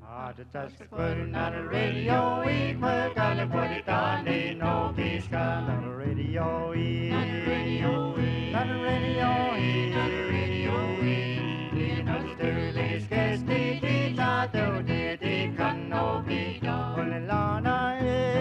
Just putting on the radio, we put on the put it on, they know he's got on the radio, on the radio, on the radio, on the radio, in the sterling sketch, they did not do, they can no be done. When the lana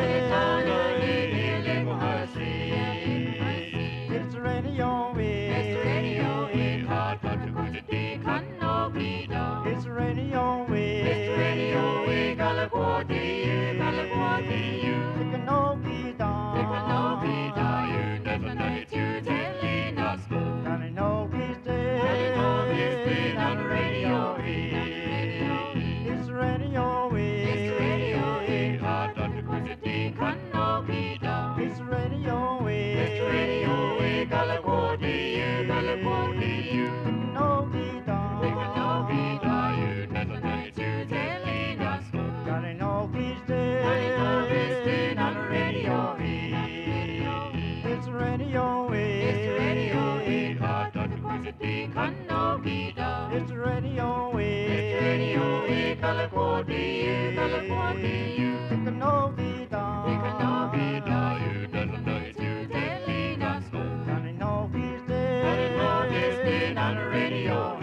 it's the radio, it's the radio, hard but to go to the can no be done. It's the radio, it's the radio, California, you can no be done. They can no be done. You never know it, you telling us. Can I know he's dead? Can I know he's dead on the radio? It's the radio, it's the radio, hard but to go to the can no be done. It's the radio, it's the radio, California, you can no be done. They can no be done. You never know it, you telling us. Can I know he's dead? Can I know he's dead on the radio? It's the radio, it's the radio, hard but to go to the can no be done. It's the radio, California, you can no be done. They can no be done. You never know it, you telling us. Can I know he's dead? Can I know he's dead on the radio?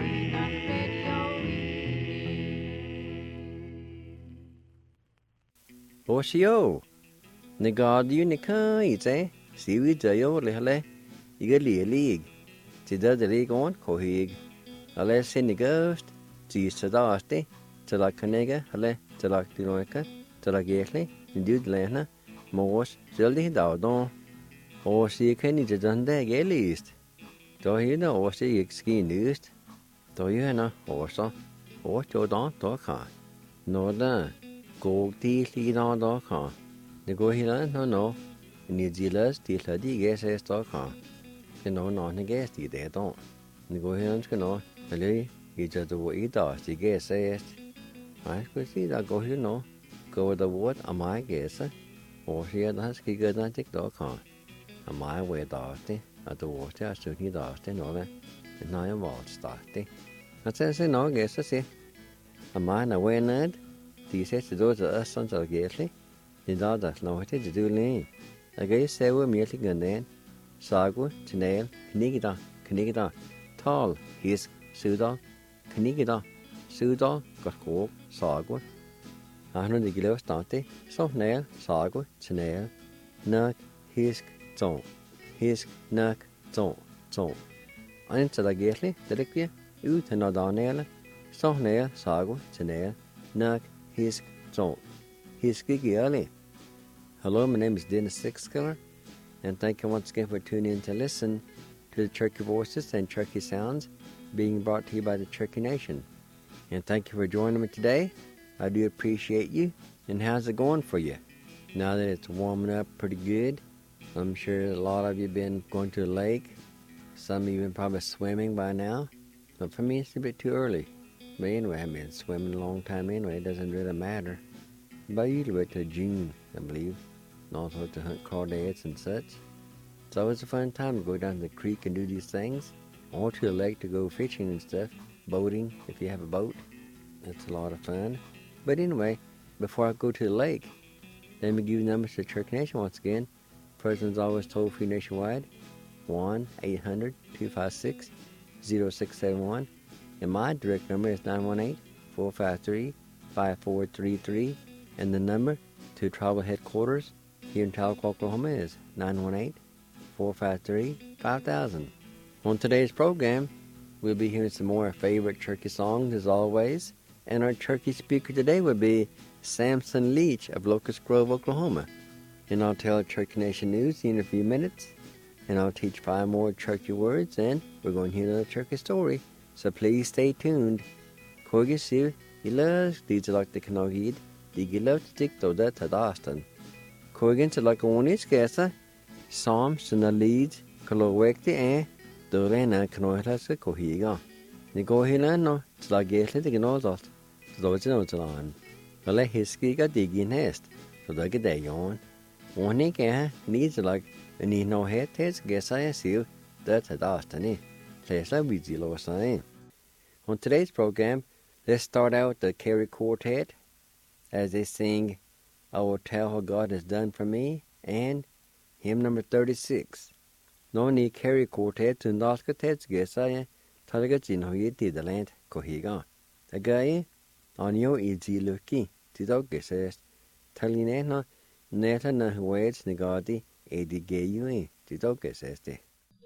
Oshio, Nagadu Nika, it's a seaweed jayo lehale, eagerly a league. Tida the league on, cohig. Alas in the ghost, tea sadaste, Tala Canega, Hale, Tala Dinoica, Tala Gately, Dude Lena, Mors, Jelly Dowdon, or see Kenny the Dunda Galleast. Do you know or see skin used? Do you know also? Or Jordan Doka? No, da. Go tea on Doka. The go here, no. New Zealand's tea lady guess as Doka. You know, not the guess tea they don't. The go here and no. Really, you just do eat us, the guess says. I could see that go here, no. Go with the word, am I guess? Or here, that's good, I take Doka. Am I way darty? At the water, I should need darty, no, and now I'm all starty. I say, no, guess I say. Am I away, Ned? The says to those of us sons of Gately. The daughters know what to do, lane. I guess say we're merely good then. Sagu, Chinail, Knigida, Tall, his, Suda, Knigida, Suda, Gorko, Sagu. I know the Gilo Stante, so nail, Sagu, Chinail, Nuck, Hisk, Zone, Hisk, Nuck, Zone. Until the Gately, the Ricky, ut and not on nail, so nail, Sagu, Chinail, Nuck, Hisk, Zone, Hisk, early. Hello, my name is Dennis Sixkiller, and thank you once again for tuning in to listen to the Cherokee Voices and Cherokee Sounds being brought to you by the Cherokee Nation. And thank you for joining me today. I do appreciate you. And how's it going for you? Now that it's warming up pretty good, I'm sure a lot of you have been going to the lake. Some of you have been probably swimming by now. But for me, it's a bit too early. But anyway, I've been swimming a long time anyway. It doesn't really matter. But I usually wait till June, I believe. And also to hunt crawdads and such. It's always a fun time to go down to the creek and do these things. Or to the lake to go fishing and stuff. Boating, if you have a boat. It's a lot of fun. But anyway, before I go to the lake, let me give you numbers to Cherokee Nation once again. President's always toll-free nationwide. 1-800-256-0671. And my direct number is 918-453-5433. And the number to tribal headquarters here in Tahlequah, Oklahoma is 918-453-5000. On today's program, we'll be hearing some more favorite Cherokee songs as always. And our Cherokee speaker today would be Samson Leach of Locust Grove, Oklahoma. And I'll tell Cherokee Nation news in a few minutes. And I'll teach 5 more Cherokee words, and we're going to hear another Cherokee story. So please stay tuned. Korgisir, ilas, these are like the Kanogid, the Gilot stick to that at Austin. Korgin to like a one is guessa, Psalm, Suna leads, Kalowekti, and Dorena Kanoilas, Kohiga. The Gohilan, no, it's like Gately, the Gnozos, those in Ozalan. But let his ski got digging nest, so they get day on. One needs like, and he no head test, guess I see that's at Austin. Place like busy low sign. On today's program, let's start out with the Carey Quartet as they sing, I will tell what God has done for me, and hymn number 36. No ni carry quartet to Noskatets Gesaya, Targajin Hoyeti the land, Kohiga. A guy on your easy lucky, Tidoke says, Talinena, Neta na Huets Negati, Edi Gayui, Tidoke says they.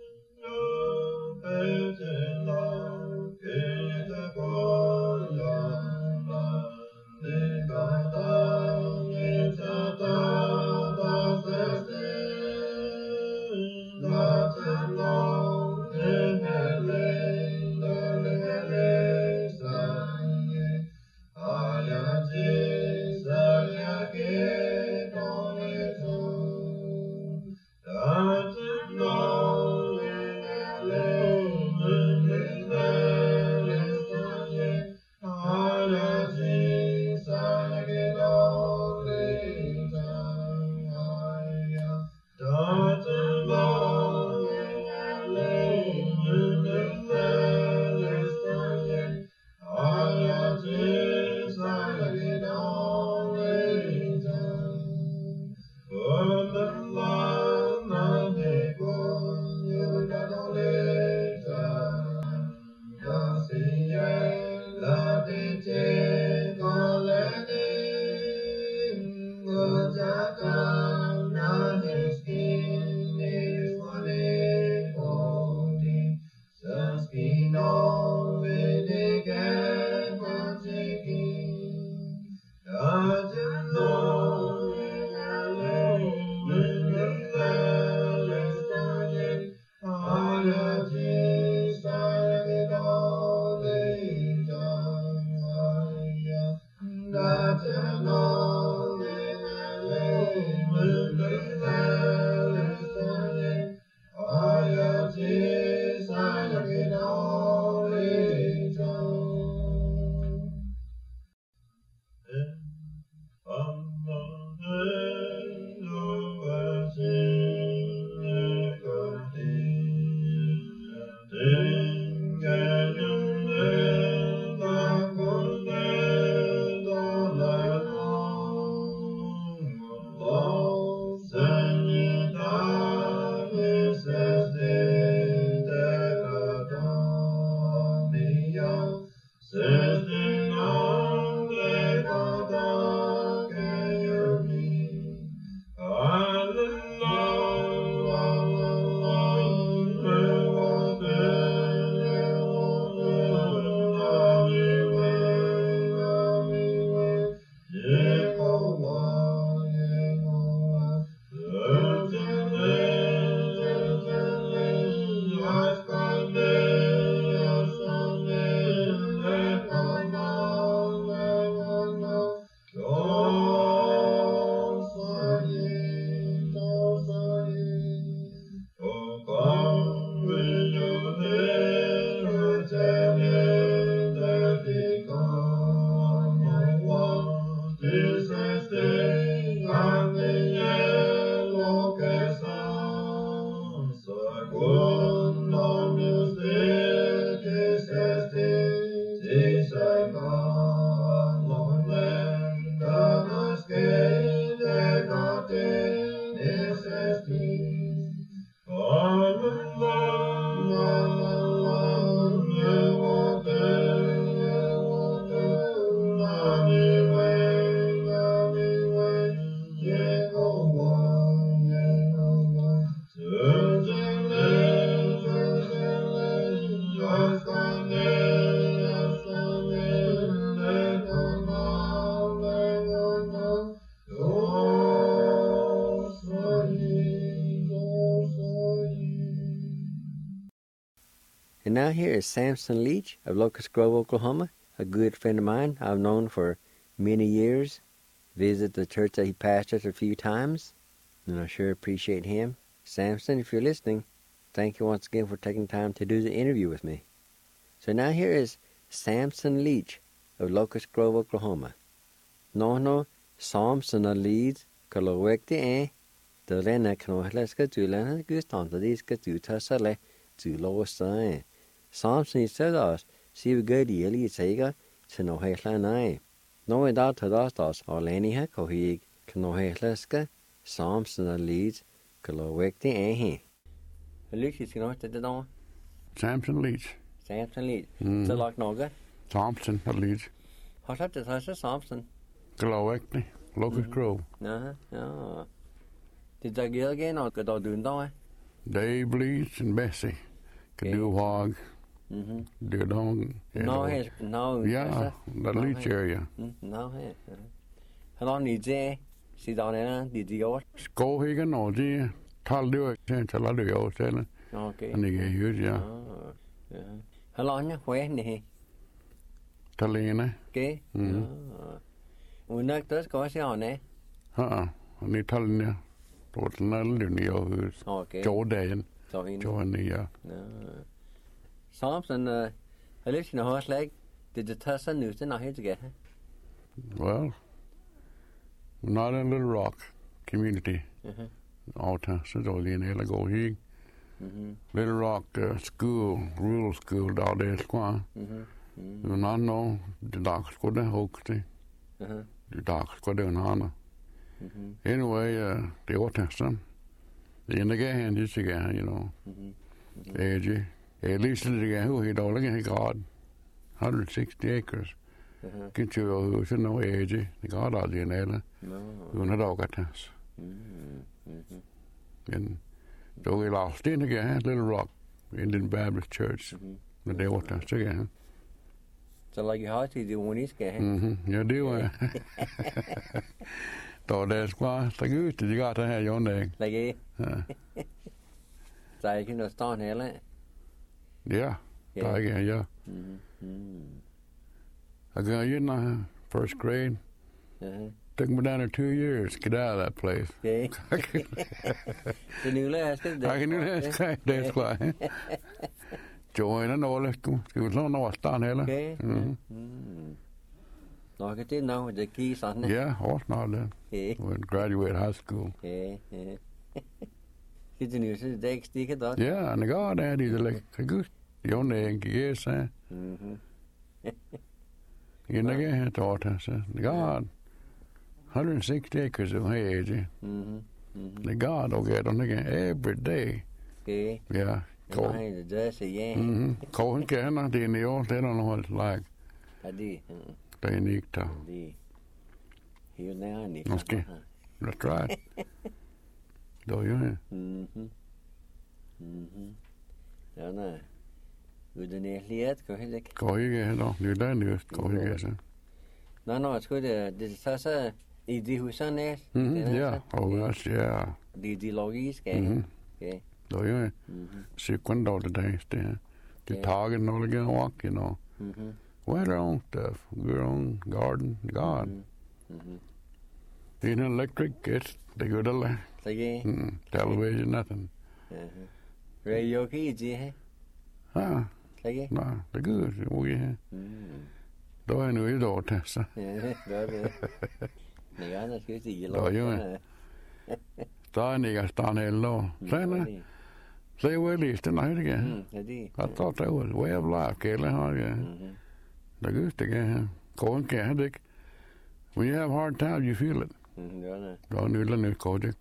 And now here is Samson Leach of Locust Grove, Oklahoma, a good friend of mine I've known for many years. Visited the church that he pastored a few times, and I sure appreciate him. Samson, if you're listening, thank you once again for taking time to do the interview with me. So now here is Samson Leach of Locust Grove, Oklahoma. No, Samson Leach, Kalowekti the Lena Knohleska Tulana Gustan, the Diska Tutasale, Tulosa. Samson said us, see we go to Yeli Sega, to no Headline. Nå I dag til dastas alene kohig knoheleske Samson Leeds kalawekti ehi. Lykkes skal nok det der. Samson Leeds. Samson Leeds. Mm. Så lagt noget. Thompson Leeds. Har sett det så Samson. Glowackley. Locust Grove. Ja. Det der giver igen og gør du der. Dave Leeds and Bessie. Could do hog. Do dog. No. Yeah, the Leeds area. No. How long did you sit down there? Did you go? Skohigen og de talde til at det jo selv. Okay. Og det er jo ja. How long where ni? Talene. Okay. Unak das går sig on, Ja, og det talene. Total det jo hus. Okay. Jordan. Så vi. Jordan ja. Samson jeg lidt sin hos lag. Det tager sig nu til når helt igen. Well, not in Little Rock community. Out så dårlig en eller gå hig. Little Rock school, rural school down there square. You not know the dogs go there hugte. The dogs go there hana. Anyway, the autism. The in again this again, you know. Age. At least the guy who he don't he got 160 acres. Get you to know age. The God all the nela. You not all got this. And so we lost in again, Little Rock, Indian Baptist Church. The day what that's again. Så like har til det uniske. Ja, det var. Då det skulle så godt, det gør det her Jondag. Like. Så ikke noget stående heller. Ja. Der er ikke, ja. I got in first grade. Took me down there 2 years to get out of that place. Okay. Det nu lærer jeg I can do that. That's why. Join and all that. Skal vi sådan noget stand heller? Okay. Nå, kan det nå, det giver sådan. Yeah, også not that. When graduate high school. Ja. Det nu så det ikke stikker der. Yeah, and the God there, he's like, good. Jondag ikke yes, eh? You know, I thought I said, God, 160 acres of hay, the God will get on again every day. Okay. Yeah. Cool. Det der så ja. Cool kender det er jo, det er noget like. Er det? Det er ikke der. Det. Her nær ni. Måske. That's right. Do you? Ja, nej. Uden ærlighed, kan jeg ikke. Går ikke heller. Det er der nyt. Går ikke så. Nå, jeg tror det så i de husene. Ja, og også ja. De logiske. Okay. Do you? Sequent all the days there. The target all again walk, you know. Well, their own stuff, their own garden, God. In electric, it's the good Like. television, nothing. Radio key, Ah, like. no, the good. We do I know it all, Tessa. Ja, det er det. Nej, jeg skal sige Do you? Starting at stand hello. Say well, it's the night again. I thought that was way of life, Kayla. The good again. Go and get it. When you have hard times, you feel it. Då nu la nu kode.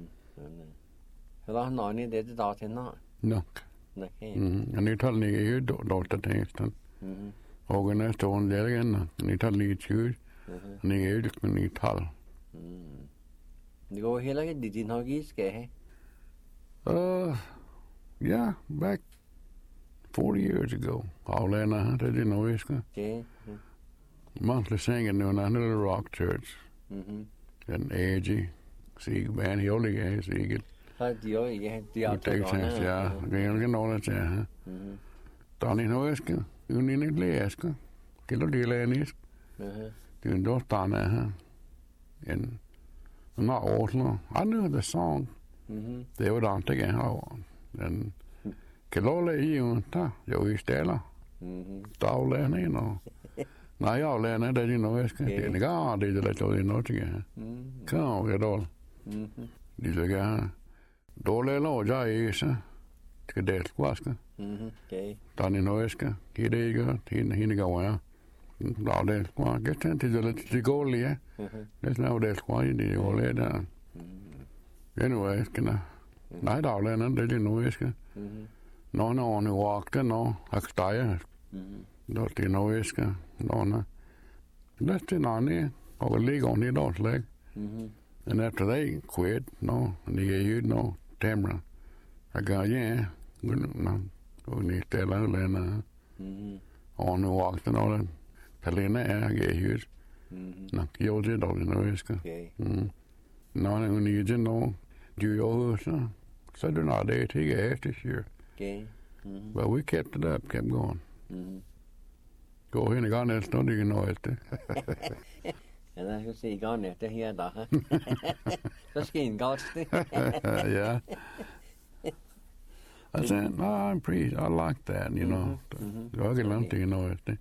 Hela han ni det där till nå. Nok. Okej. Nu tar ni ju då tänkten. Och när stån där igen. Ni tar lite tjur. Ni är ju men ni tar. Det går hela det din logiska. Yeah, back 40 years ago. All in I didn't know it. Okay. Monthly singing in a little rock church. And AG, Sieg, band, he only gave Sieg. Har de jo ikke de Det takes sense, ja. Det er ikke noget, ja. Tani no äsken, unin ikke äsken. Kello dile enis. Det er en dostane her. En not Oslo. I knew the song. Det var der ikke her. Den kello le i un ta, jo i stella. Stavle en og. Nej, jeg lærer det de nu æsken. Det er ikke det er lidt noget til. Kom, jeg dårlig. De så gerne. Dårlig lov, jeg er så. Skal det skvaske. Okay. Der er noget æske. Det er det ikke. Det er hende går her. Đào đèn qua cái thế thì giờ là chỉ có lìa. Đấy là đèn qua thì có lìa đó. Anyway, cái nào nãy đào lên nó để đi nuôi cái. Nó on walk cái nó hắc tay. Đó thì nuôi cái nó. That's it on there. Or the league on the adult leg. And after they quit, no, and you no, Tamara. I go, yeah, no, we need to learn on the walk and all that. Helena, I get you. No, you did all the noise. No, when you didn't know, you so they're not there to get this year. But we kept it up, kept going. Gå hen i gang næsten, og det er noget det. Ja, der kan se i gang næsten her da. Så skal en godt det. Yeah. I said, no, I'm pretty, I like that, you know. Jeg kan lade det noget det.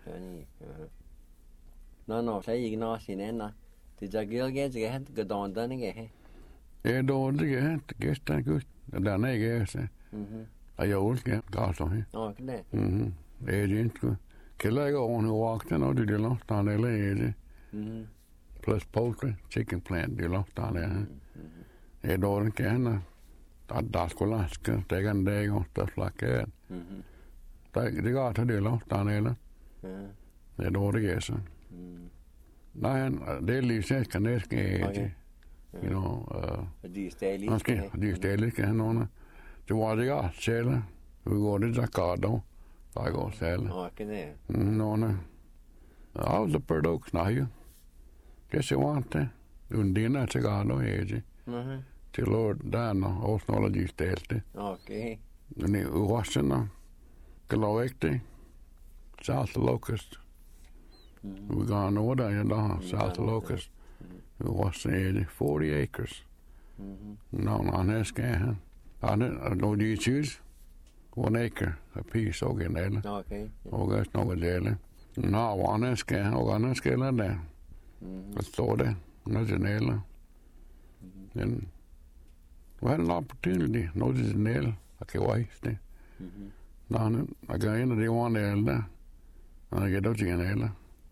Nå, så ikke noget sin ender. Det er gældt, det er det don den ikke. Ja, don det er det gæsten godt. Der er ikke så. Jeg elsker godt så. Åh, det. Det er det. Killer ikke over nu walked no det lå der eller plus poultry chicken plant det lå der er dårligt kan der skulle laske det kan det og stuff like that det går til det lå der eller det er dårligt så nej det er lige så kan det ske you know de stadig de stadig kan nogen det var det godt selv vi går det der går I go sell. Oh, can there? No. I was a bird oaks now. Guess you want to. Undina til gano age. Til Lord Dana, osnology stelte. Okay. Ni Washington. Galowekte. South Locust. We gone over there, South Locust. It was 40 acres. No, that's good. I know you choose. 1 acre a piece og en eller. Okay. Og der er noget dele. Nå, hvordan skal der der? Hvad står det? Noget den eller. Men we had an opportunity. Noget den eller. Jeg kan vise det. Nå, jeg kan ind og det var en eller. Og jeg kan dog til en eller.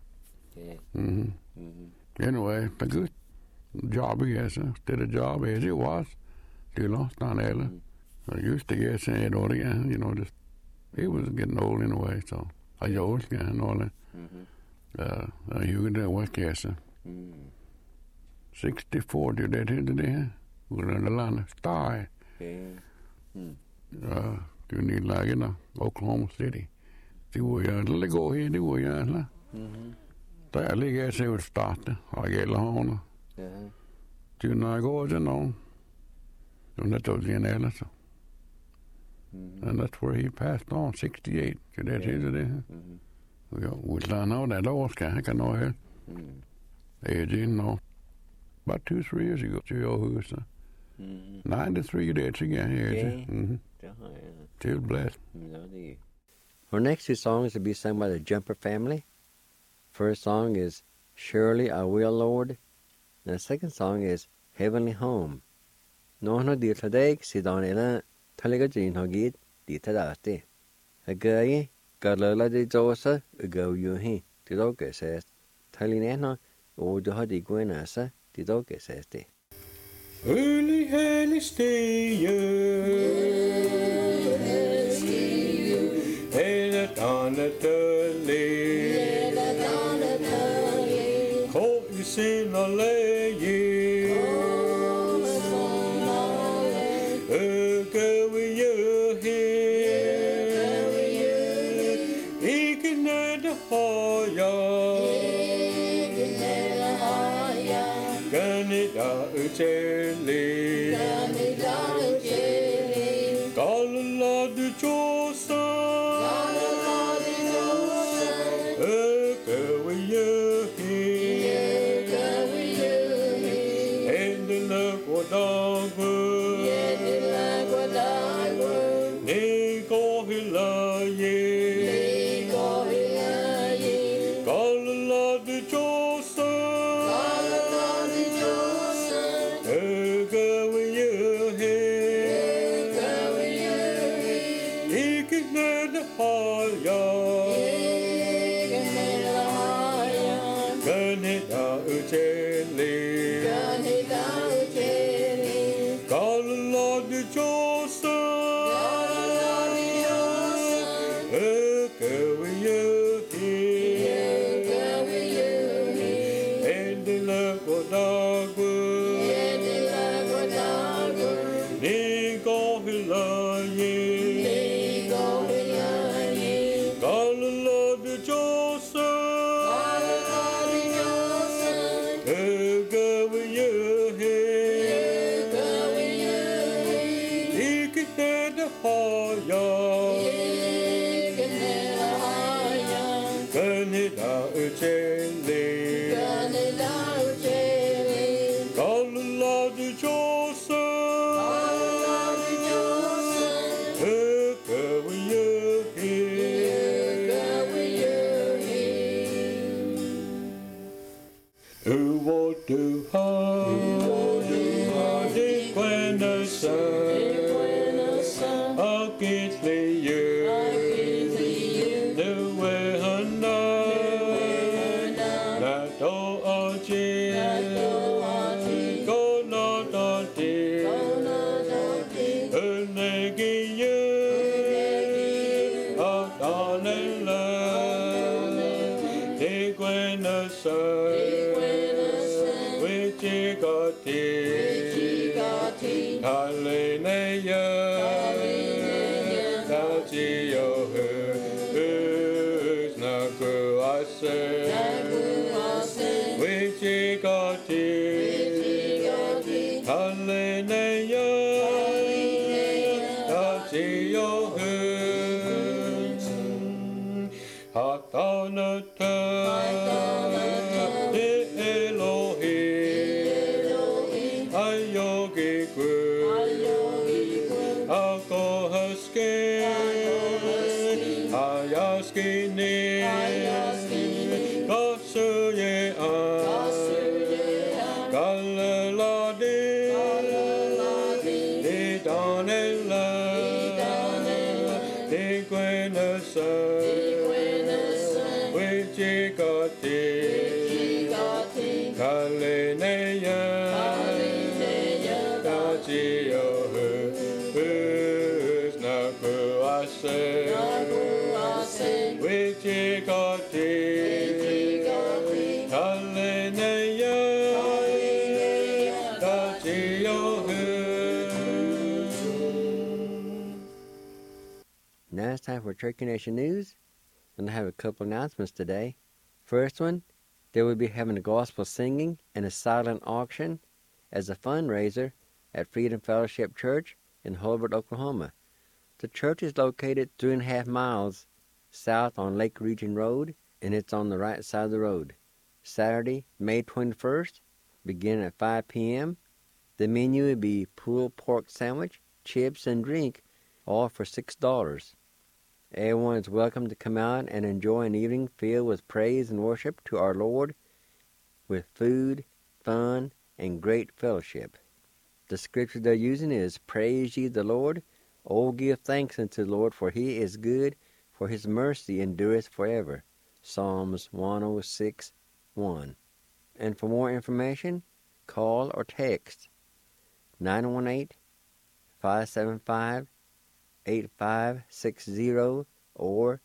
Anyway, det er good. Job, I guess. Did a job as it was. Det lost on eller. I used to get saying, you know, just he was getting old anyway, so I old and all that. You could do what, yes. 64, did that here today? We're in the line of Sty. Do you need like in Oklahoma City? See where you go here, do where you are. I ligger sig ud starte, og jeg gælder hånden. Du når jeg går til nogen, du er nødt til en eller så. And that's where he passed on, 68. Så det er det. Vi lader noget af lov, skal han kan nå her. Det er no. About 2-3 years ago, til your hus. 93 days again. Still blessed. Our next 2 songs will be sung by the Jumper family. First song is Surely I Will, Lord. And the second song is Heavenly Home. Nå har dyrt for deg, siden eller talaga din har gitt dit det. Jeg gøy, galala de jose, go you he. Det dog says. Talinena, og du har de gwenasa, det dog says det. Early heli steer, head on the lay, cold you sin a lay. Canada Ucheli, Canada Ucheli, God Lord the Joseph, God Lord the Joseph, go with you here, go with you here, and the love of dogwood, and the love of dogwood, they go below ye, they go below ye, God Lord the Joseph, God Lord the Joseph, go with you here, go with you here, he can stand the higher, he can stand the higher, Canada Ucheli, Canada Ucheli, God Lord the Joseph, God Lord the Joseph, go with you here, go with you here. Who want to hide the Quenessa, against the year, the way Hannah, that all are go not on dear, Negi you, a darling love, the Quenessa, which you got it, Hallelujah, that's your who's not good, I say, which you got it, Hallelujah, that's your who's Hatanata, the Elohim, Ayogiku, Akohaske, Ayaskini, Kasuye, Galaladi, Idanela, Iquenessa, Wichikati, Kaleneya, Tachio, Usnakuase, Wichikati, Kaleneya, Tachio. Now it's time for Turkey Nation News, and I have a couple announcements today. First one, they will be having a gospel singing and a silent auction as a fundraiser at Freedom Fellowship Church in Hulbert, Oklahoma. The church is located 3.5 miles south on Lake Region Road, and it's on the right side of the road. Saturday, May 21st, beginning at 5 p.m. The menu will be pulled pork sandwich, chips, and drink, all for $6. Everyone is welcome to come out and enjoy an evening filled with praise and worship to our Lord, with food, fun, and great fellowship. The scripture they're using is, Praise ye the Lord, O give thanks unto the Lord, for he is good, for his mercy endureth forever. Psalms 106:1. And for more information, call or text 918-575-8560 or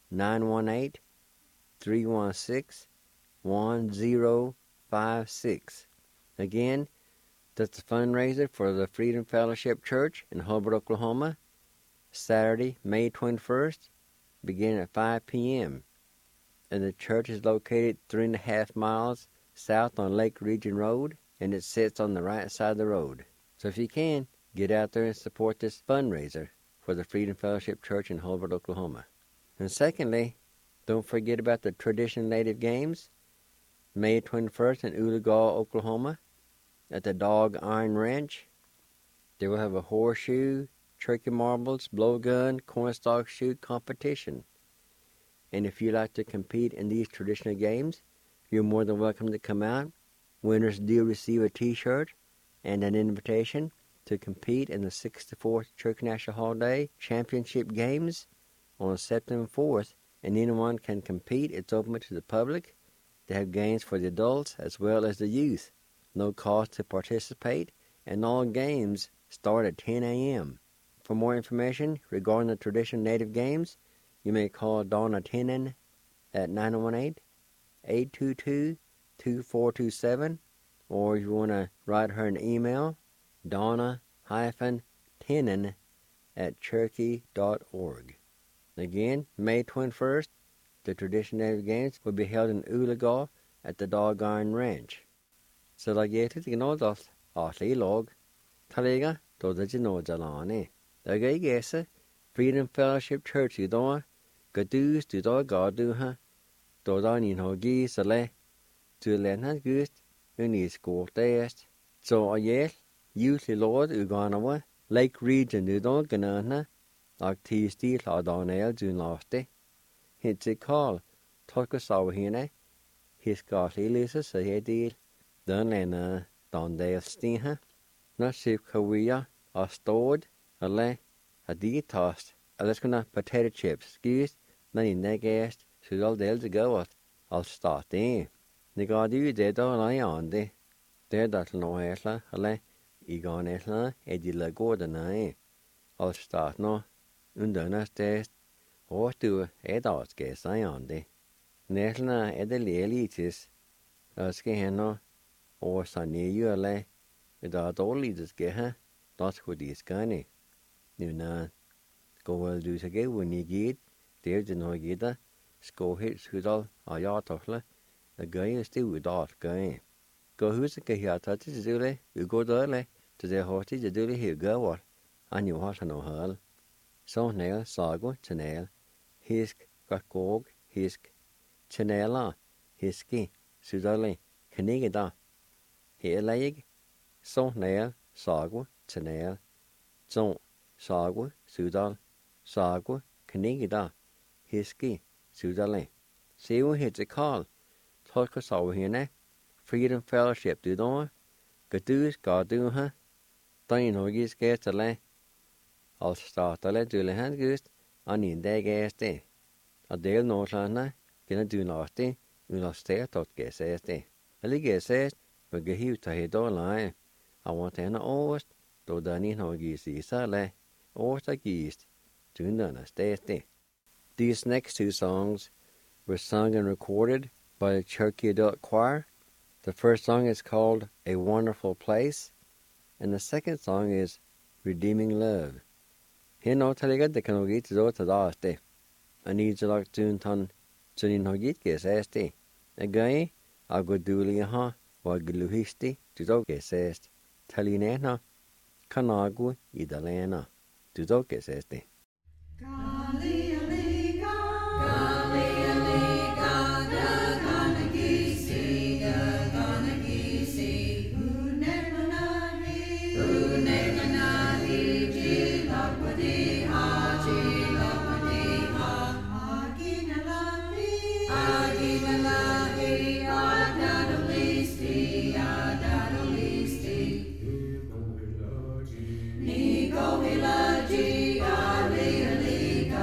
918-316-1056. Again, that's the fundraiser for the Freedom Fellowship Church in Hulbert, Oklahoma, Saturday, May 21st, beginning at 5 p.m. And the church is located 3.5 miles south on Lake Region Road, and it sits on the right side of the road. So if you can, get out there and support this fundraiser for the Freedom Fellowship Church in Hulbert, Oklahoma. And secondly, don't forget about the Traditional Native Games, May 21st in Oologah, Oklahoma, at the Dog Iron Ranch. They will have a horseshoe, turkey marbles, blowgun, cornstalk shoot competition. And if you like to compete in these traditional games, you're more than welcome to come out. Winners do receive a t-shirt and an invitation to compete in the 64th Turkey National Holiday Championship Games on September 4th, and anyone can compete. It's open to the public. They have games for the adults as well as the youth. No cost to participate, and all games start at 10 a.m. For more information regarding the traditional native games, you may call Donna Tenen at 918-822-2427, or if you want to write her an email, donna-tenen@cherokee.org. Again, May 21st, the traditional native games will be held in Oologah at the Doggone Ranch. So like you to know that Ashley log, Taliga, Doda no Jalani. The gay guess, Freedom Fellowship Church you don't, Gadus to dog God do her, Dodan in Hogi Sale, to Len has gust, in his school test. So yes, usually Lord Uganawa, Lake Region do don't ganana, like tea steel or Donell do last day. It's a call, talk us over here, his Scotty Lisa say a deal. Done and Dondale Stinha, not ship Korea, or stored, a lay, a tossed, a let's gonna potato chips, excuse, none in that gas, should all the to go at, I'll start there. The god you did all I on there. There that no esla, a lay, Egon esla, Eddie la Gordon I. I'll start no, undona test, or do a dot guess I on there. Nesla Eddie elitis, as no. Or Sunny you lay, without all leaders get her, that's what he's gonna. You know, go well do to get when you get, there's no get score hits who's all a yard of her, the guy is still without going. Go who's a here touches to do you go there to the horses to do here go what, and you want to know her. So nail, sago, channel, hisk, got gog, hisk, channela, hisky, suddenly, canigada. Here leg, so nail, sagwa, channel, so sagwa, sudal, sagwa, canigida, hisky, sudale. See what hits a call. Talk us over here, Freedom Fellowship, do don't Gadus, God do her. Don't you know you scared to lay? I'll start to let do the hand ghost, I need that gas day. A deal no sana, gonna do nasty, you know stay at that gas day. A lig says, but get you to head all line. I want to know, though Danny no geese is a or the geese, to none a stay. These next two songs were sung and recorded by the Cherokee Adult Choir. The first song is called A Wonderful Place, and the second song is Redeeming Love. Here no taliga de can get to do to last day. I need to like to ton to no get guess este. A guy, I go do liha. Wagluhisti tudoke sest talinena kanagu idalena tudoke seste. Go, Hilaji, Ali, Ali,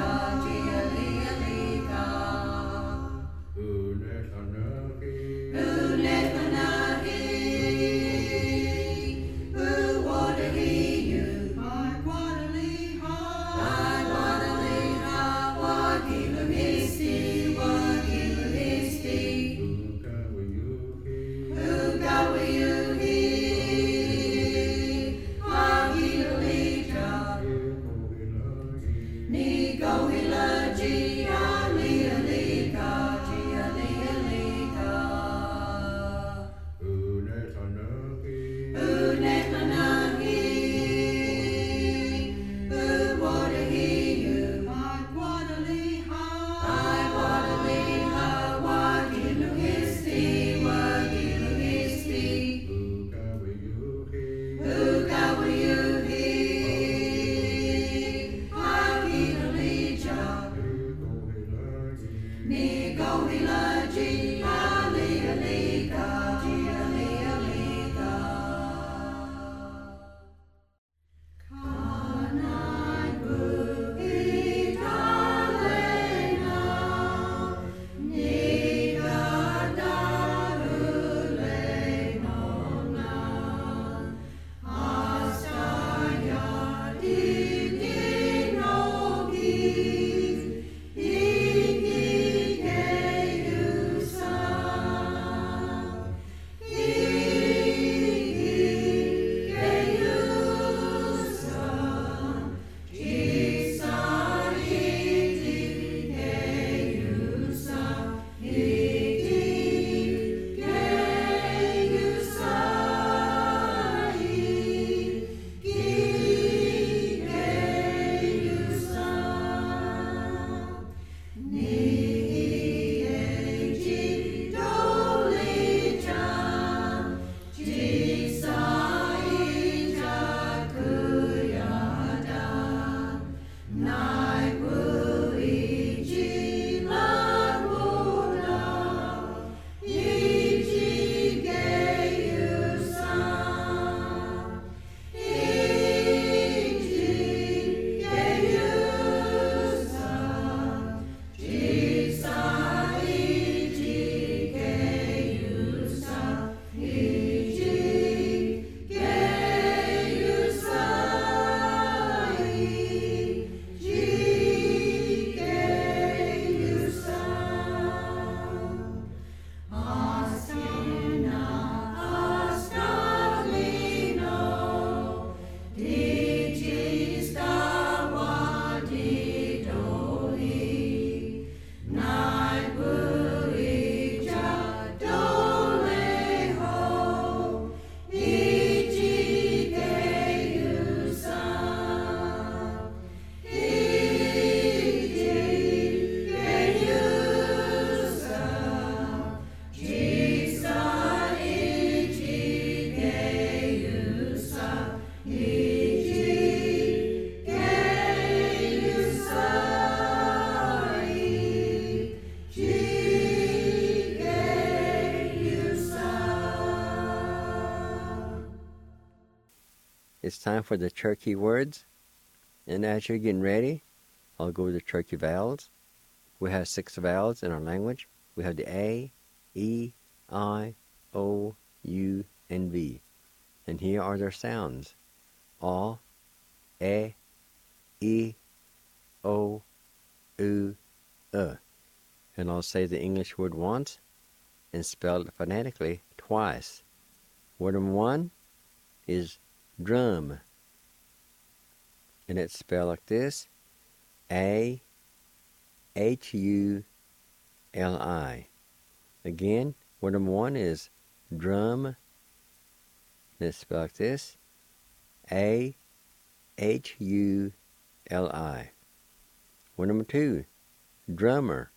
it's time for the Cherokee words. And as you're getting ready, I'll go to the Cherokee vowels. We have 6 vowels in our language. We have the A, E, I, O, U, and V. And here are their sounds. A, E, I, O, U, And I'll say the English word once and spell it phonetically twice. Word number 1 is drum. And it's spelled like this: A, H, U, L, I. Again, word number 1 is drum. And it's spelled like this: A, H, U, L, I. Word number 2, drummer.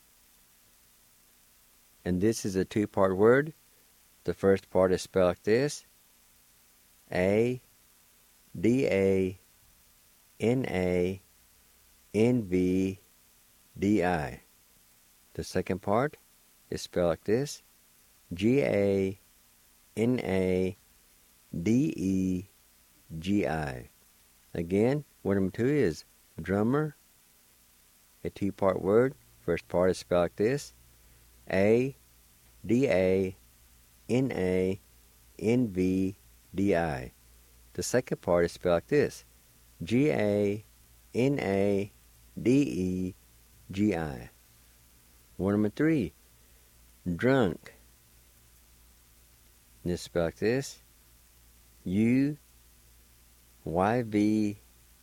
And this is a 2-part word. The first part is spelled like this: A, D, A, N, A, N, V, D, I. The second part is spelled like this: G, A, N, A, D, E, G, I. Again, word number 2 is drummer. A 2-part word. First part is spelled like this: A, D, A, N, A, N, V, D, I. The second part is spelled like this: G, A, N, A, D, E, G, I. Word number 3, drunk. And it's spelled like this: U, Y, V,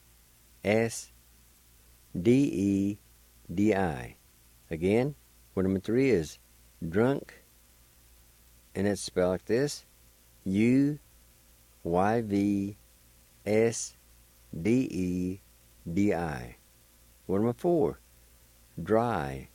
S, D, E, D, I. Again, word number 3 is drunk. And it's spelled like this: U, Y, V, S, D, E, D, I. Word number 4, dry.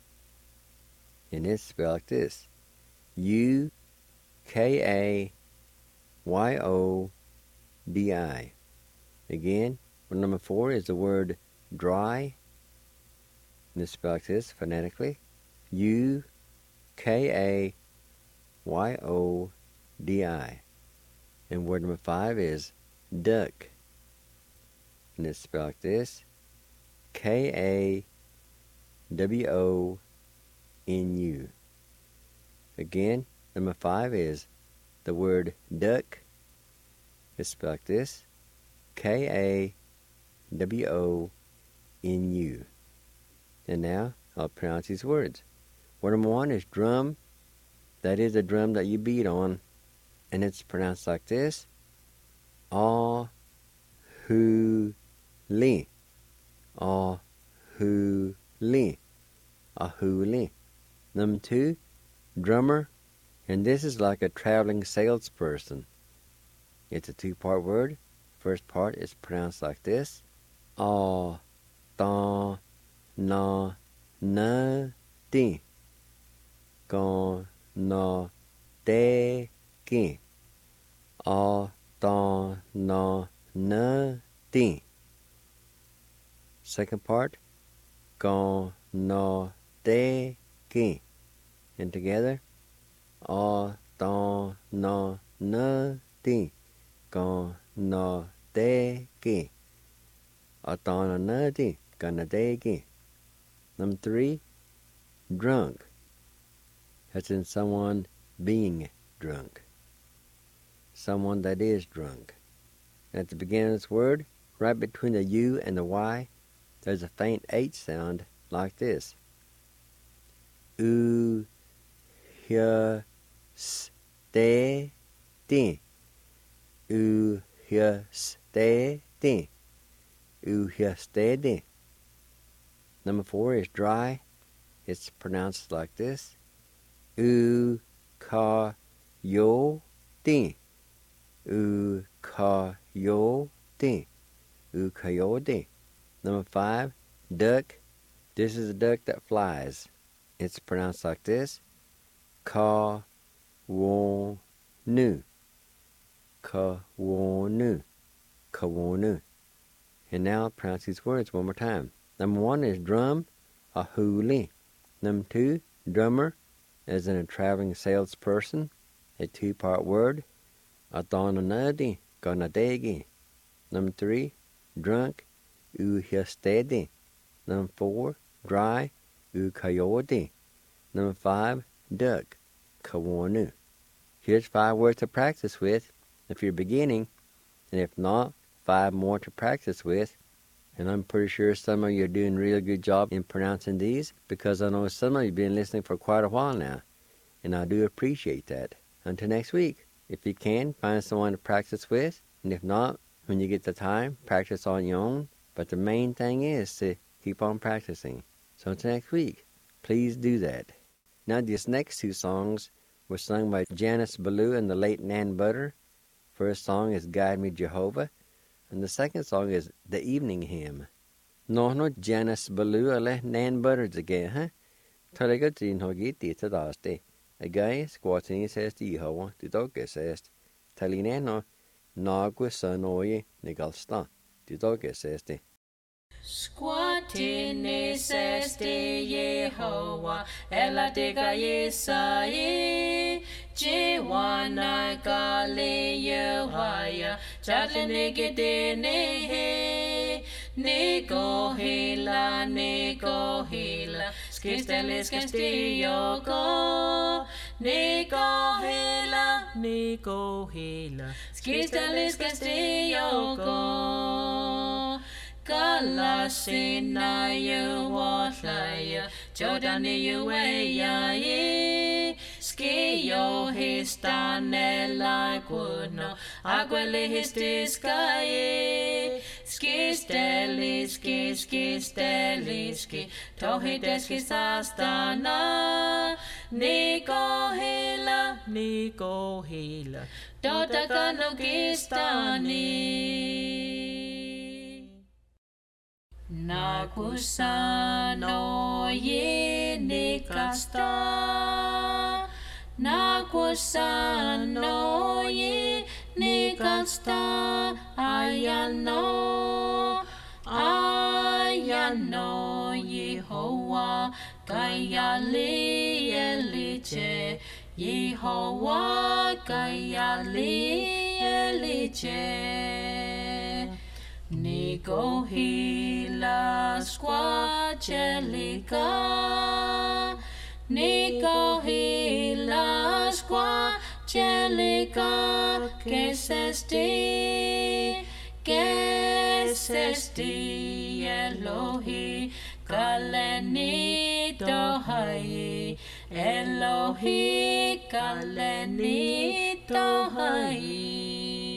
And it's spelled like this: U, K, A, Y, O, D, I. Again, word number 4 is the word dry. And it's spelled like this phonetically: U, K, A, Y, O, D, I. And word number 5 is duck. And it's spelled like this: K, A, W, O, N, U. Again, number 5 is the word duck. It's spelled like this: K, A, W, O, N, U. And now I'll pronounce these words. Word number 1 is drum. That is a drum that you beat on. And it's pronounced like this: Ah, hoo, li. Ah, hoo, li. Ah, hoo, li. Number 2, drummer. And this is like a traveling salesperson. It's a 2-part word. First part is pronounced like this: Ah, ta, na, na, ti. Ga, na, te, ki. Ah, ta, na, na, ti. Second part: Ga, na, te, ki. And together: Ah, ta, na, na, ti. Ga, na, te, ki. Ah, ta, na, na, ti. Ga, na, te, ki. Number 3, drunk. That's in someone being drunk. Someone that is drunk. At the beginning of this word, right between the U and the Y, there's a faint H sound like this: U, hya, ste, ti. U, hya, ste, ti. U, hya, ste, ti. Number 4 is dry. It's pronounced like this: U, ka, yo, ti. U, ka, yo, ti. U, ka, yo, ti. Number 5, duck. This is a duck that flies. It's pronounced like this: Ka, wo, nu. Ka, wo, nu. Ka, wo, nu. And now I'll pronounce these words one more time. Number 1 is drum, a huli. Number 2, drummer, as in a traveling salesperson, a 2-part word: a donanadi, gonadegi. Number 3, drunk, uhestedi. Number 4, dry, ukayodi. Number 5, duck, kawanu. Here's 5 words to practice with if you're beginning, and if not, 5 more to practice with. And I'm pretty sure some of you are doing a real good job in pronouncing these, because I know some of you have been listening for quite a while now, and I do appreciate that. Until next week, if you can, find someone to practice with, and if not, when you get the time, practice on your own. But the main thing is to keep on practicing. So until next week, please do that. Now these next 2 songs were sung by Janice Ballou and the late Nan Butter. First song is Guide Me Jehovah, and the second song is The Evening Hymn. No Janice Ballou ale Nan Butter again, huh? Talaga din hogi tita daste. A guy squatting says to Jehovah, the dog says, Talineno, Nagwa sanoye nigalsta. The dog says, Squatine seste Yehowa, ela dega yesaye, Jewana gale Yehaya, chatline gedene, Nego hela, skistelis castilloko, Nego hela, skistelis castilloko. Galasina you watlaya, Jordani you way, Skio histanella guno, Aguele histiskaye, Skisteliski, Tohideski sastana, Nico hila, Dodaganogistani. Nakusano ye nikasta, Nakusano ye nikasta, Ayano Yehowa, Kayali eliche, Yehowa Kayali eliche. Nico hila squachelica, Nico hila squachelica, que sesti Elohi, kaleni dohai, Elohi kaleni dohai.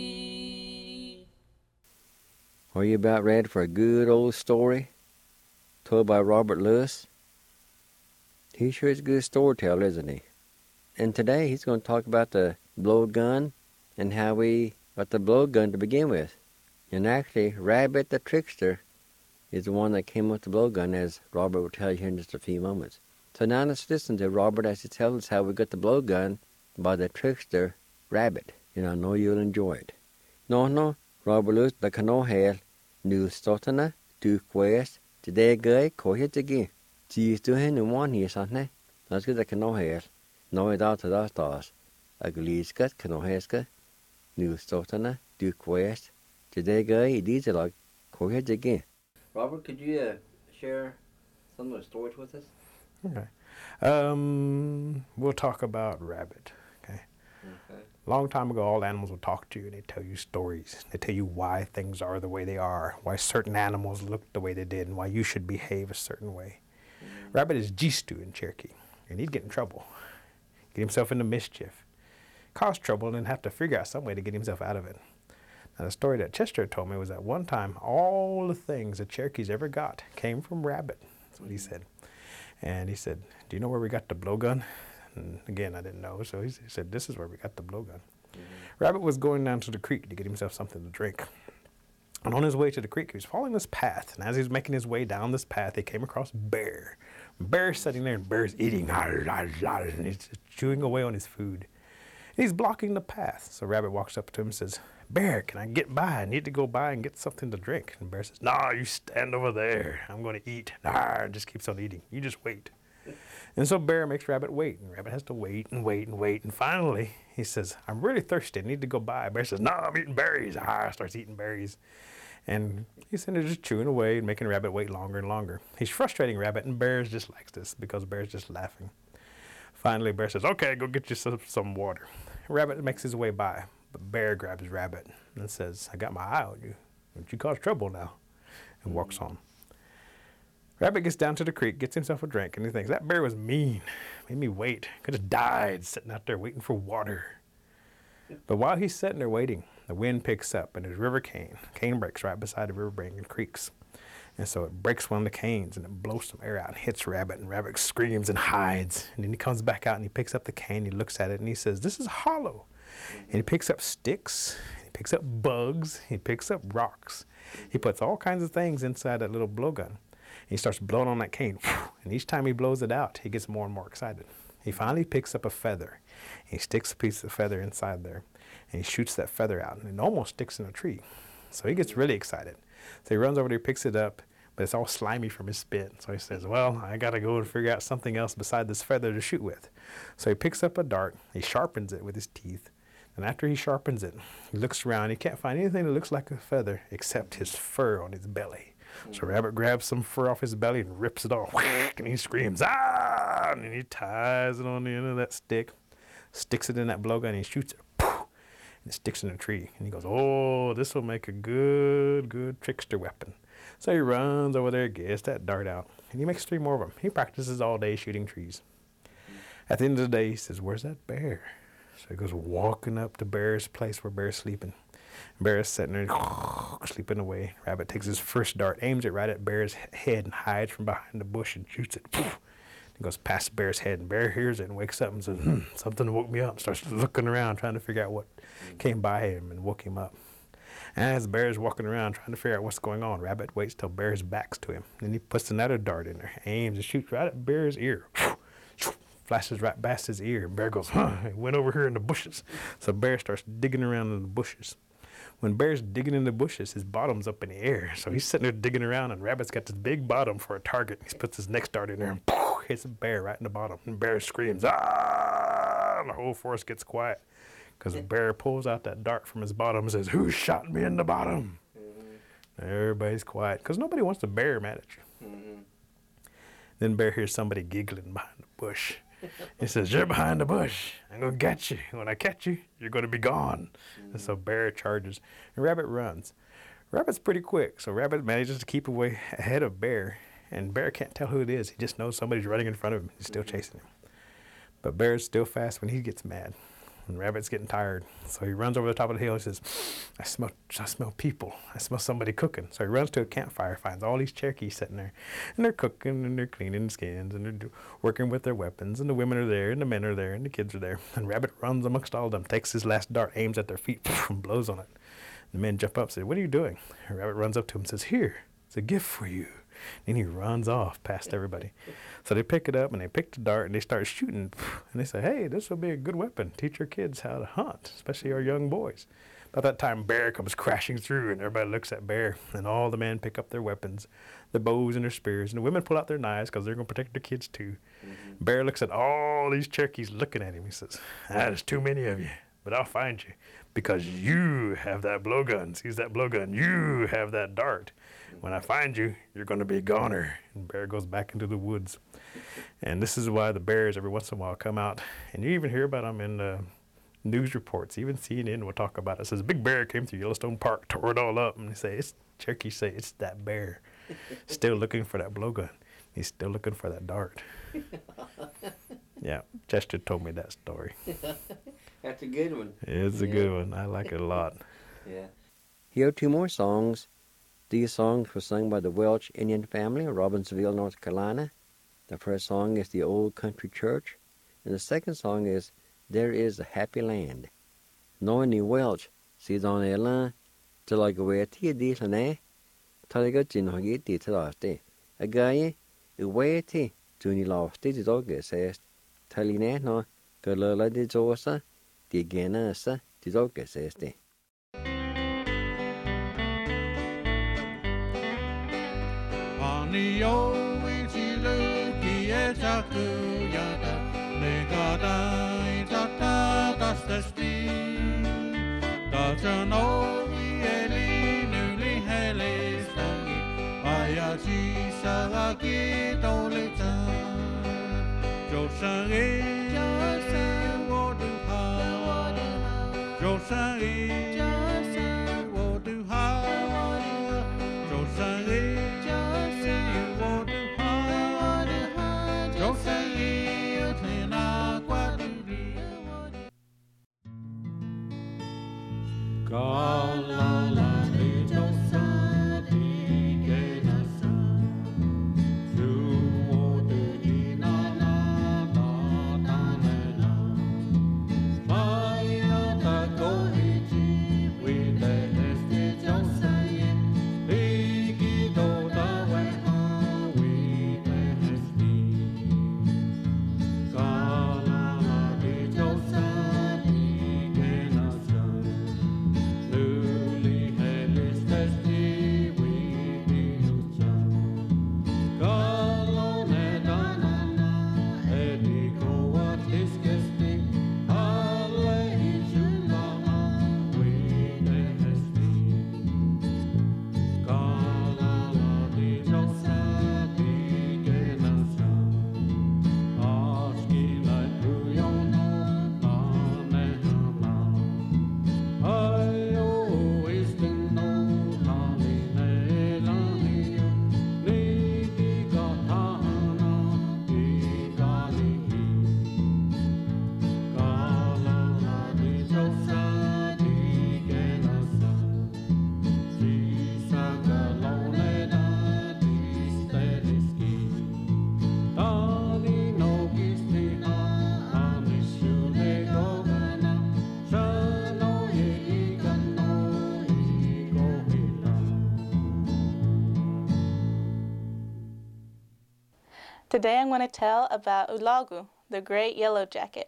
Are you about ready for a good old story told by Robert Lewis? He sure is a good storyteller, isn't he? And today he's going to talk about the blowgun and how we got the blowgun to begin with. And actually, Rabbit the Trickster is the one that came up with the blowgun, as Robert will tell you here in just a few moments. So now let's listen to Robert as he tells us how we got the blowgun by the trickster Rabbit. And I know you'll enjoy it. No, Robert Lewis, the canohel, nu stotana, du quest, today guy, cohet again. Cheese to him and one here, something. Let's get the canohel. No, it out to the stars. A gleescut, canoheska, nu stotana, du quest, today guy, it is like cohet again. Robert, could you share some of the stories with us? Okay. We'll talk about Rabbit. Okay. Long time ago, all animals will talk to you and they tell you stories. They tell you why things are the way they are, why certain animals look the way they did, and why you should behave a certain way. Rabbit is Jistu in Cherokee, and he'd get in trouble, get himself into mischief, cause trouble, and then have to figure out some way to get himself out of it. Now, the story that Chester told me was that one time, all the things the Cherokees ever got came from Rabbit. That's what he said. And he said, do you know where we got the blowgun? And again, I didn't know, so he said, this is where we got the blowgun. Rabbit was going down to the creek to get himself something to drink. And on his way to the creek, he was following this path. And as he was making his way down this path, he came across Bear. Bear's sitting there, and Bear's eating, and he's chewing away on his food. And he's blocking the path. So Rabbit walks up to him and says, Bear, can I get by? I need to go by and get something to drink. And Bear says, nah, you stand over there. I'm going to eat. Nah, just keeps on eating. You just wait. And so Bear makes Rabbit wait, and Rabbit has to wait and wait and wait. And finally, he says, I'm really thirsty. I need to go by. Bear says, no, I'm eating berries. Starts eating berries. And he's sitting there just chewing away and making Rabbit wait longer and longer. He's frustrating Rabbit, and Bear just likes this because Bear's just laughing. Finally, Bear says, okay, go get you some water. Rabbit makes his way by, but Bear grabs Rabbit and says, I got my eye on you. Don't you cause trouble now? And walks on. Rabbit gets down to the creek, gets himself a drink, and he thinks, that bear was mean. Made me wait. Could have died sitting out there waiting for water. But while he's sitting there waiting, the wind picks up, and there's river cane. Cane breaks right beside the river bank and creeks. And so it breaks one of the canes, and it blows some air out and hits Rabbit, and Rabbit screams and hides. And then he comes back out, and he picks up the cane, he looks at it, and he says, this is hollow. And he picks up sticks, he picks up bugs, he picks up rocks. He puts all kinds of things inside that little blowgun. He starts blowing on that cane, and each time he blows it out, he gets more and more excited. He finally picks up a feather. He sticks a piece of feather inside there, and he shoots that feather out, and it almost sticks in a tree. So he gets really excited. So he runs over there, picks it up, but it's all slimy from his spit. So he says, well, I got to go and figure out something else beside this feather to shoot with. So he picks up a dart, he sharpens it with his teeth, and after he sharpens it, he looks around. He can't find anything that looks like a feather except his fur on his belly. So Rabbit grabs some fur off his belly and rips it off, and he screams, ah! And he ties it on the end of that stick, sticks it in that blowgun, and he shoots it, and it sticks in a tree. And he goes, oh, this will make a good trickster weapon. So he runs over there, gets that dart out, and he makes 3 more of them. He practices all day shooting trees. At the end of the day, he says, where's that bear? So he goes walking up to Bear's place where Bear's sleeping. Bear is sitting there sleeping away. Rabbit takes his first dart, aims it right at Bear's head, and hides from behind the bush and shoots it. It goes past Bear's head, and Bear hears it and wakes up and says, something woke me up. Starts looking around, trying to figure out what came by him and woke him up. And as Bear's walking around trying to figure out what's going on, Rabbit waits till Bear's back's to him. Then he puts another dart in there, aims and shoots right at Bear's ear. Flashes right past his ear. Bear goes, it went over here in the bushes. So Bear starts digging around in the bushes. When Bear's digging in the bushes, his bottom's up in the air. So he's sitting there digging around, and Rabbit's got this big bottom for a target. He puts his next dart in there and hits Bear right in the bottom. And Bear screams, ah! And the whole forest gets quiet because Bear pulls out that dart from his bottom and says, who shot me in the bottom? Everybody's quiet because nobody wants to bear mad at you. Then Bear hears somebody giggling behind the bush. He says, you're behind the bush. I'm going to get you. When I catch you, you're going to be gone. And so Bear charges, and Rabbit runs. Rabbit's pretty quick, so Rabbit manages to keep away ahead of Bear, and Bear can't tell who it is. He just knows somebody's running in front of him. He's still chasing him. But Bear's still fast when he gets mad. And Rabbit's getting tired, so he runs over the top of the hill and says, I smell people. I smell somebody cooking. So he runs to a campfire, finds all these Cherokees sitting there, and they're cooking, and they're cleaning skins, and they're working with their weapons, and the women are there, and the men are there, and the kids are there. And Rabbit runs amongst all of them, takes his last dart, aims at their feet, and blows on it. The men jump up and say, what are you doing? And Rabbit runs up to him and says, here, it's a gift for you. And he runs off past everybody. So they pick it up, and they pick the dart, and they start shooting. And they say, hey, this will be a good weapon. Teach our kids how to hunt, especially our young boys. About that time, Bear comes crashing through, and everybody looks at Bear. And all the men pick up their weapons, their bows and their spears. And the women pull out their knives because they're going to protect their kids, too. Bear looks at all these Cherokees looking at him. He says, there's too many of you, but I'll find you because you have that blowgun. Seize that blowgun. You have that dart. When I find you, you're going to be a goner. And Bear goes back into the woods. And this is why the bears every once in a while come out. And you even hear about them in news reports. Even CNN will talk about it. It says, a big bear came through Yellowstone Park, tore it all up. And they say, Cherokees say, it's that bear. Still looking for that blowgun. He's still looking for that dart. Yeah, Chester told me that story. That's a good one. It's a good one. I like it a lot. Yeah. Here are 2 more songs. These songs were sung by the Welch Indian family of Robbinsville, North Carolina. The first song is The Old Country Church, and the second song is There Is a Happy Land. Knowing the Welch, see on a land, till I go at the Disney, till I got in Hoggy to last day. A guy, a way to the last day, the dog says, Talina, no, Galala de Josa, the Ganasa, the dog says. On the old Wichita Today I'm going to tell about Ulagu, the great yellow jacket.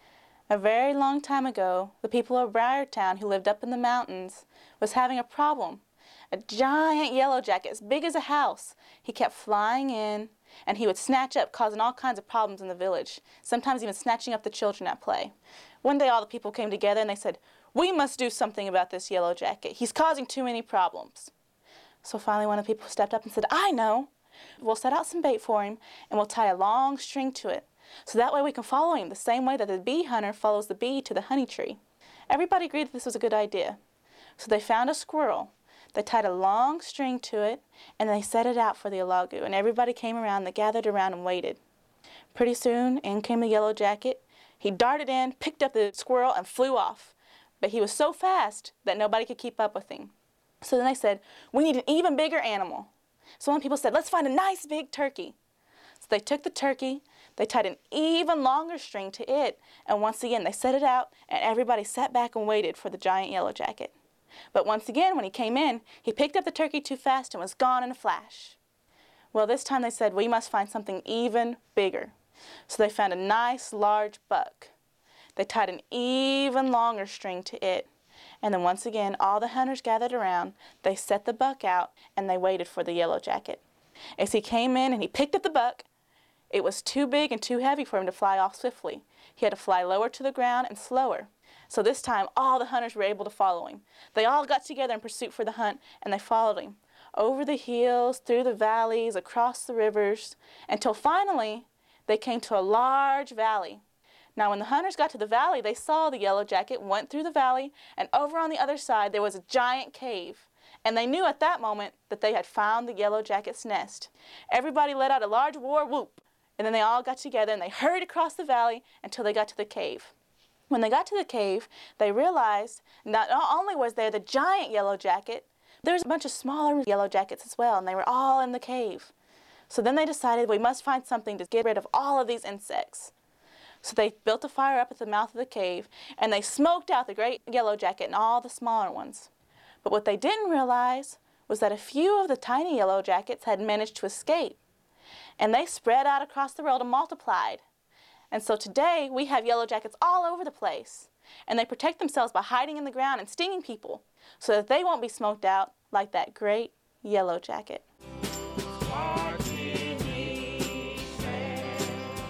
A very long time ago, the people of Briartown who lived up in the mountains was having a problem. A giant yellow jacket as big as a house. He kept flying in, and he would snatch up, causing all kinds of problems in the village, sometimes even snatching up the children at play. One day all the people came together and they said, "We must do something about this yellow jacket. He's causing too many problems." So finally one of the people stepped up and said, "I know. We'll set out some bait for him, and we'll tie a long string to it. So that way we can follow him the same way that the bee hunter follows the bee to the honey tree." Everybody agreed that this was a good idea. So they found a squirrel. They tied a long string to it, and they set it out for the Ulagu, and everybody came around. They gathered around and waited. Pretty soon, in came the yellow jacket. He darted in, picked up the squirrel, and flew off. But he was so fast that nobody could keep up with him. So then they said, "We need an even bigger animal." So one people said, "Let's find a nice big turkey." So they took the turkey, they tied an even longer string to it, and once again they set it out, and everybody sat back and waited for the giant yellow jacket. But once again, when he came in, he picked up the turkey too fast and was gone in a flash. Well, this time they said, "We must find something even bigger." So they found a nice large buck. They tied an even longer string to it. And then once again, all the hunters gathered around, they set the buck out, and they waited for the yellow jacket. As he came in and he picked up the buck, it was too big and too heavy for him to fly off swiftly. He had to fly lower to the ground and slower. So this time, all the hunters were able to follow him. They all got together in pursuit for the hunt, and they followed him over the hills, through the valleys, across the rivers, until finally they came to a large valley. Now when the hunters got to the valley, they saw the yellow jacket, went through the valley, and over on the other side there was a giant cave. And they knew at that moment that they had found the yellow jacket's nest. Everybody let out a large war whoop, and then they all got together and they hurried across the valley until they got to the cave. When they got to the cave, they realized not only was there the giant yellow jacket, there was a bunch of smaller yellow jackets as well, and they were all in the cave. So then they decided, we must find something to get rid of all of these insects. So they built a fire up at the mouth of the cave, and they smoked out the great yellow jacket and all the smaller ones. But what they didn't realize was that a few of the tiny yellow jackets had managed to escape, and they spread out across the world and multiplied. And so today we have yellow jackets all over the place, and they protect themselves by hiding in the ground and stinging people so that they won't be smoked out like that great yellow jacket.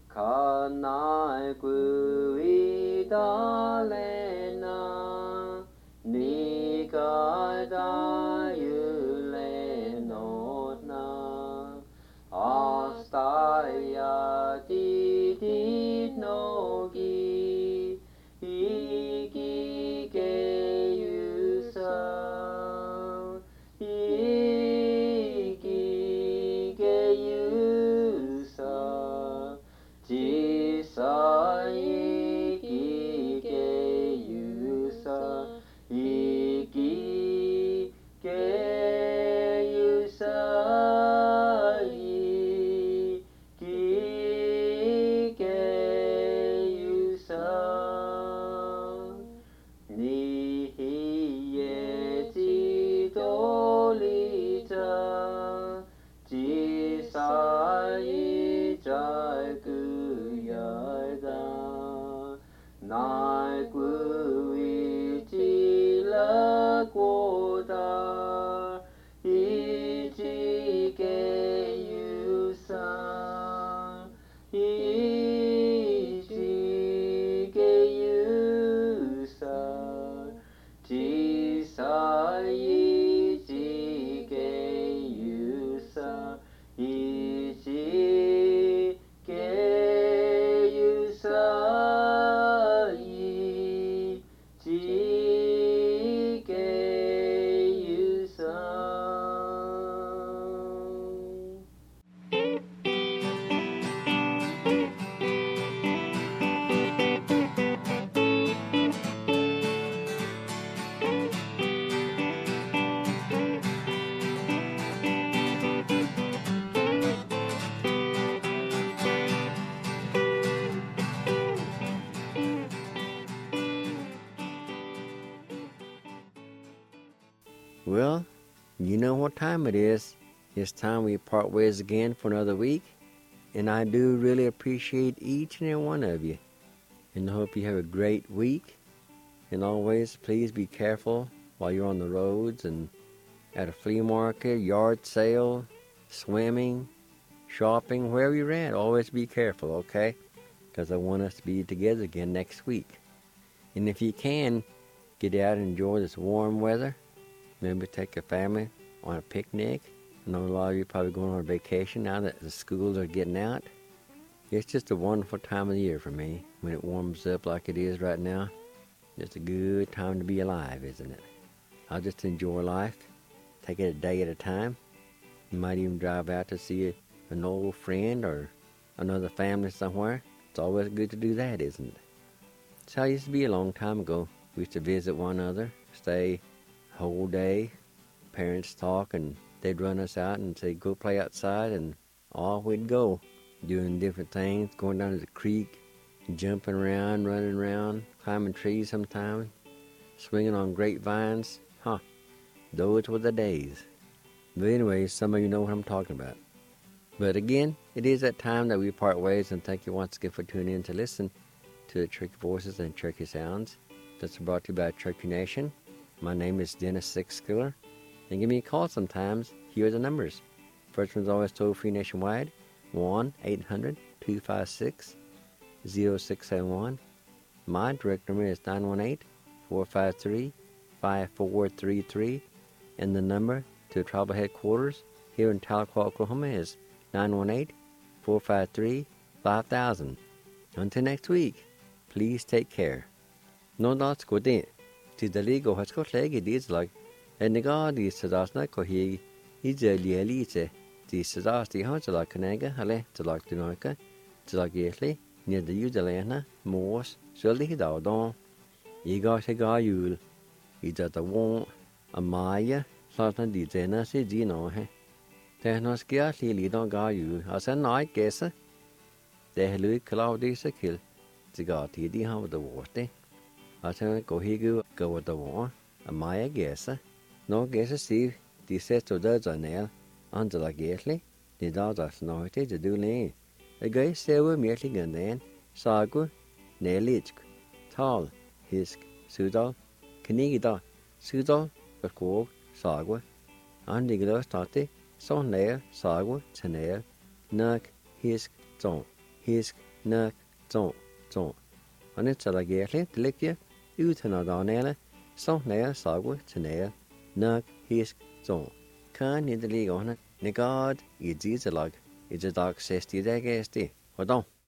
Kanai kui dalena Nika da yule notna Astaya di nogi Iki ke yusa Iki ke yusa Jisa iki ke yusa Iki ke yusa Iki ke yusa Nihiye ti dolita Jisa jai kuyada Nai kui chi la quota Ichi ke yusa Ichi ke yusa Jisa ichi ke yusa Ichi ke yusa Ichi ke yusa Well, you know what time it is. It's time we part ways again for another week. And I do really appreciate each and every one of you. And I hope you have a great week. And always, please be careful while you're on the roads and at a flea market, yard sale, swimming, shopping, wherever you're at. Always be careful, okay? Because I want us to be together again next week. And if you can, get out and enjoy this warm weather. Maybe take your family on a picnic. I know a lot of you are probably going on a vacation now that the schools are getting out. It's just a wonderful time of the year for me when it warms up like it is right now. It's a good time to be alive, isn't it? I'll just enjoy life, take it a day at a time. You might even drive out to see an old friend or another family somewhere. It's always good to do that, isn't it? It's how it used to be a long time ago. We used to visit one another, stay whole day. Parents talk and they'd run us out and say go play outside, and off we'd go doing different things, going down to the creek, jumping around, running around, climbing trees sometimes, swinging on grapevines. Those were the days. But anyway, some of you know what I'm talking about. But again, it is that time that we part ways, and thank you once again for tuning in to listen to the Cherokee Voices and Cherokee Sounds. That's brought to you by Cherokee Nation. My name is Dennis Sixskiller. And give me a call sometimes. Here are the numbers. First one's always toll-free nationwide, 1-800-256-0671. My direct number is 918-453-5433. And the number to tribal headquarters here in Tahlequah, Oklahoma is 918-453-5000. Until next week, please take care. No dots go there. To the legal has got leg it is like, and the god is to das not go he is a lialite. The Sadas the house like Canaga, Ale, to like Dunoka, to like Yetly, near the Udalana, Morse, Sully Dowdon. Ye got a guy you'll. It's at the won't. A Maya, Sultan di Zena, say Gino, he. There's no scarcely lead on guy you, as a night guesser. There, Louis Claudius a kill. The god he did have the water. I tell go he go with the war. A Maya guesser. No guesser see, the set to the nail. Under like Yetly, the dogs noted to do lane. A guy several merely gun then. Sagu, Nelichk, Tall, Hisk, Sudal, Knigida, Sudal, Bakog, Sagwa, Andiglo Stati, Son Nail, Sagwa, Tanel, Nug, Hisk, Zon, Hisk, Nuk, zon, zon. En het zal geerlijk likje, uit naar danele, stond neer, sagwe, teneel, nuk, hisk, zon. Kan niet de liga, negad, je ziet lag, je dag 60 dagen is die. Wat dan?